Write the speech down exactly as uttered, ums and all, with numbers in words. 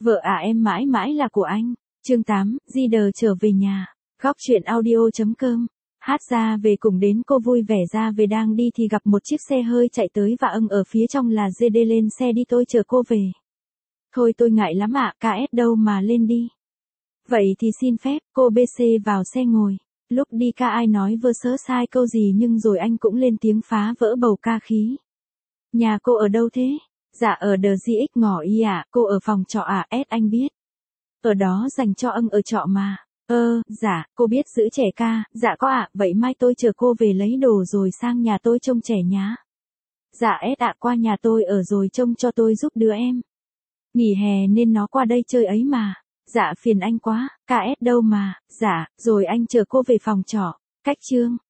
Vợ à em mãi mãi là của anh. Chương tám, Di đờ trở về nhà. Góc truyện audio.com. Hát ra về cùng đến cô vui vẻ ra về đang đi thì gặp một chiếc xe hơi chạy tới và âng ở phía trong là giê đê lên xe đi tôi chở cô về. Thôi tôi ngại lắm ạ, ca ét đâu mà lên đi. Vậy thì xin phép, cô bê xê vào xe ngồi. Lúc đi ca ai nói vơ sớ sai câu gì nhưng rồi anh cũng lên tiếng phá vỡ bầu ca khí. Nhà cô ở đâu thế? Dạ ở đờ giê ích ngõ y ạ, cô ở phòng trọ à, ét anh biết. Ở đó dành cho âng ở trọ mà. Ơ, dạ, cô biết giữ trẻ ca, dạ có ạ, vậy mai tôi chờ cô về lấy đồ rồi sang nhà tôi trông trẻ nhá. Dạ ét ạ, qua nhà tôi ở rồi trông cho tôi giúp đứa em. Nghỉ hè nên nó qua đây chơi ấy mà. Dạ phiền anh quá, ca ét đâu mà, dạ, rồi anh chờ cô về phòng trọ. Cách chương.